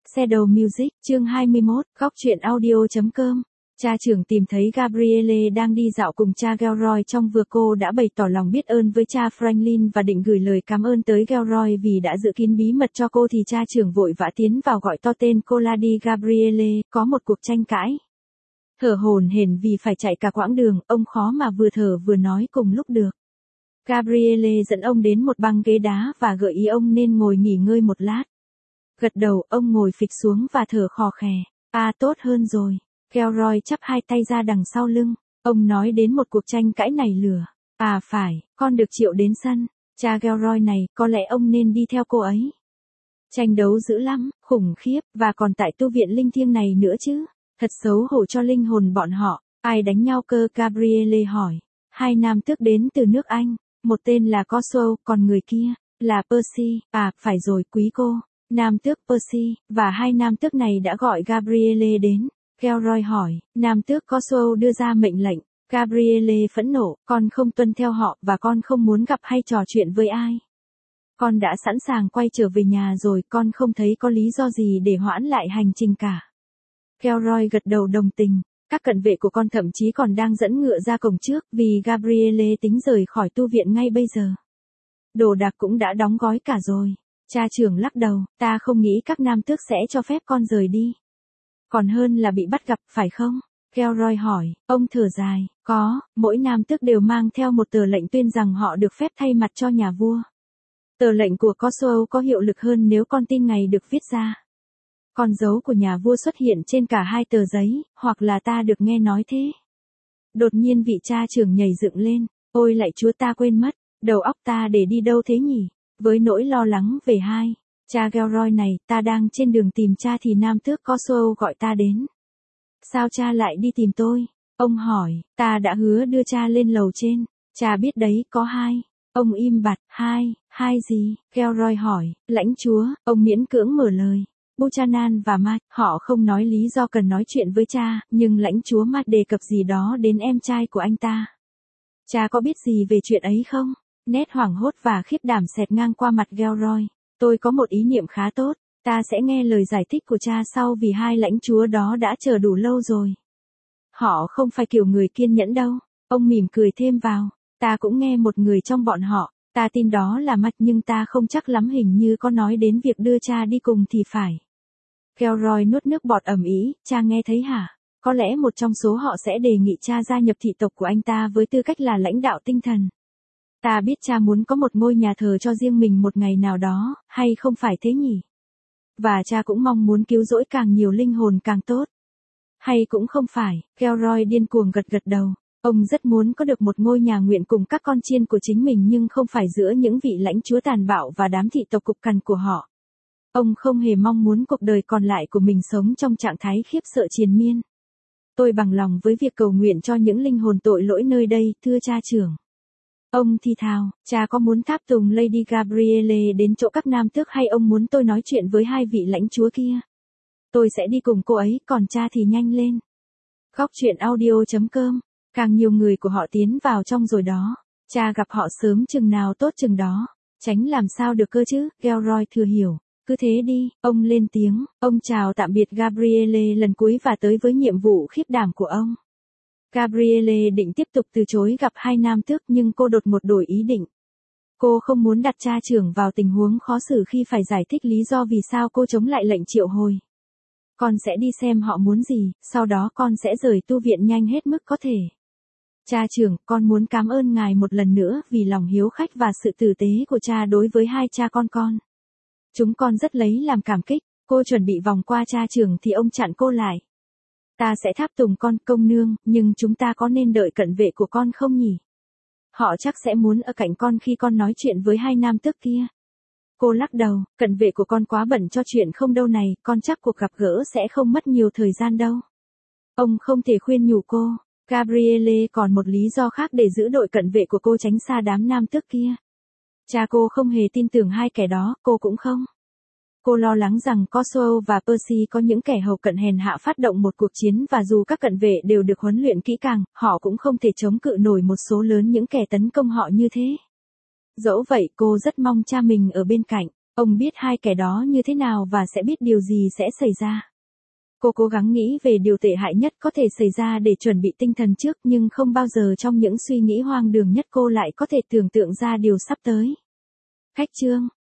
Shadow Music, chương 21, góc truyện audio.com. Cha trưởng tìm thấy Gabrielle đang đi dạo cùng cha Gilroy trong vừa cô đã bày tỏ lòng biết ơn với cha Franklin và định gửi lời cảm ơn tới Gilroy vì đã giữ kín bí mật cho cô thì cha trưởng vội vã tiến vào gọi to tên cô Lady Gabrielle, có một cuộc tranh cãi. Thở hổn hển vì phải chạy cả quãng đường, ông khó mà vừa thở vừa nói cùng lúc được. Gabrielle dẫn ông đến một băng ghế đá và gợi ý ông nên ngồi nghỉ ngơi một lát. Gật đầu, ông ngồi phịch xuống và thở khò khè. Tốt hơn rồi. Gilroy chắp hai tay ra đằng sau lưng. Ông nói đến một cuộc tranh cãi nảy lửa. Phải, con được triệu đến sân. Cha Gilroy này, có lẽ ông nên đi theo cô ấy. Tranh đấu dữ lắm, khủng khiếp, và còn tại tu viện linh thiêng này nữa chứ. Thật xấu hổ cho linh hồn bọn họ. Ai đánh nhau cơ? Gabrielle hỏi. Hai nam tước đến từ nước Anh. Một tên là Coswell, còn người kia là Percy. Phải rồi quý cô. Nam tước Percy, và hai nam tước này đã gọi Gabrielle đến. Gilroy hỏi, nam tước Coswell đưa ra mệnh lệnh. Gabrielle phẫn nộ, con không tuân theo họ và con không muốn gặp hay trò chuyện với ai. Con đã sẵn sàng quay trở về nhà rồi, con không thấy có lý do gì để hoãn lại hành trình cả. Gilroy gật đầu đồng tình. Các cận vệ của con thậm chí còn đang dẫn ngựa ra cổng trước vì Gabrielle tính rời khỏi tu viện ngay bây giờ. Đồ đạc cũng đã đóng gói cả rồi. Cha trưởng lắc đầu, ta không nghĩ các nam tước sẽ cho phép con rời đi. Còn hơn là bị bắt gặp, phải không? Gilroy hỏi, ông thở dài, có, mỗi nam tước đều mang theo một tờ lệnh tuyên rằng họ được phép thay mặt cho nhà vua. Tờ lệnh của Coswell có hiệu lực hơn nếu con tin ngày được viết ra. Con dấu của nhà vua xuất hiện trên cả hai tờ giấy, hoặc là ta được nghe nói thế. Đột nhiên vị cha trưởng nhảy dựng lên, ôi lạy chúa, ta quên mất, đầu óc ta để đi đâu thế nhỉ? Với nỗi lo lắng về cha Gilroy này, ta đang trên đường tìm cha thì nam tước Coswell gọi ta đến. Sao cha lại đi tìm tôi? Ông hỏi, ta đã hứa đưa cha lên lầu trên. Cha biết đấy, có hai. Ông im bặt, hai gì? Gilroy hỏi, lãnh chúa, ông miễn cưỡng mở lời. Buchanan và Matt, họ không nói lý do cần nói chuyện với cha, nhưng lãnh chúa Matt đề cập gì đó đến em trai của anh ta. Cha có biết gì về chuyện ấy không? Nét hoảng hốt và khiếp đảm xẹt ngang qua mặt Gilroy. Tôi có một ý niệm khá tốt, ta sẽ nghe lời giải thích của cha sau vì hai lãnh chúa đó đã chờ đủ lâu rồi. Họ không phải kiểu người kiên nhẫn đâu. Ông mỉm cười thêm vào, ta cũng nghe một người trong bọn họ, ta tin đó là Matt nhưng ta không chắc lắm, hình như có nói đến việc đưa cha đi cùng thì phải. Gilroy nuốt nước bọt ầm ĩ, cha nghe thấy hả? Có lẽ một trong số họ sẽ đề nghị cha gia nhập thị tộc của anh ta với tư cách là lãnh đạo tinh thần. Ta biết cha muốn có một ngôi nhà thờ cho riêng mình một ngày nào đó, hay không phải thế nhỉ? Và cha cũng mong muốn cứu rỗi càng nhiều linh hồn càng tốt. Hay cũng không phải, Gilroy điên cuồng gật đầu. Ông rất muốn có được một ngôi nhà nguyện cùng các con chiên của chính mình nhưng không phải giữa những vị lãnh chúa tàn bạo và đám thị tộc cục cằn của họ. Ông không hề mong muốn cuộc đời còn lại của mình sống trong trạng thái khiếp sợ triền miên. Tôi bằng lòng với việc cầu nguyện cho những linh hồn tội lỗi nơi đây, thưa cha trưởng. Ông thì thào, cha có muốn tháp tùng Lady Gabrielle đến chỗ các nam tước hay ông muốn tôi nói chuyện với hai vị lãnh chúa kia? Tôi sẽ đi cùng cô ấy, còn cha thì nhanh lên. Góc truyện audio.com. Càng nhiều người của họ tiến vào trong rồi đó. Cha gặp họ sớm chừng nào tốt chừng đó. Tránh làm sao được cơ chứ, Gilroy thừa hiểu. Cứ thế đi, ông lên tiếng, ông chào tạm biệt Gabrielle lần cuối và tới với nhiệm vụ khiếp đảm của ông. Gabrielle định tiếp tục từ chối gặp hai nam tước nhưng cô đột ngột đổi ý định. Cô không muốn đặt cha trưởng vào tình huống khó xử khi phải giải thích lý do vì sao cô chống lại lệnh triệu hồi. Con sẽ đi xem họ muốn gì, sau đó con sẽ rời tu viện nhanh hết mức có thể. Cha trưởng, con muốn cảm ơn ngài một lần nữa vì lòng hiếu khách và sự tử tế của cha đối với hai cha con. Chúng con rất lấy làm cảm kích. Cô chuẩn bị vòng qua cha trưởng thì ông chặn cô lại. Ta sẽ tháp tùng con, công nương, nhưng chúng ta có nên đợi cận vệ của con không nhỉ? Họ chắc sẽ muốn ở cạnh con khi con nói chuyện với hai nam tước kia. Cô lắc đầu, cận vệ của con quá bận cho chuyện không đâu này, con chắc cuộc gặp gỡ sẽ không mất nhiều thời gian đâu. Ông không thể khuyên nhủ cô. Gabrielle còn một lý do khác để giữ đội cận vệ của cô tránh xa đám nam tước kia. Cha cô không hề tin tưởng hai kẻ đó, cô cũng không. Cô lo lắng rằng Coswell và Percy có những kẻ hầu cận hèn hạ phát động một cuộc chiến và dù các cận vệ đều được huấn luyện kỹ càng, họ cũng không thể chống cự nổi một số lớn những kẻ tấn công họ như thế. Dẫu vậy cô rất mong cha mình ở bên cạnh. Ông biết hai kẻ đó như thế nào và sẽ biết điều gì sẽ xảy ra. Cô cố gắng nghĩ về điều tệ hại nhất có thể xảy ra để chuẩn bị tinh thần trước, nhưng không bao giờ trong những suy nghĩ hoang đường nhất cô lại có thể tưởng tượng ra điều sắp tới. Khách chương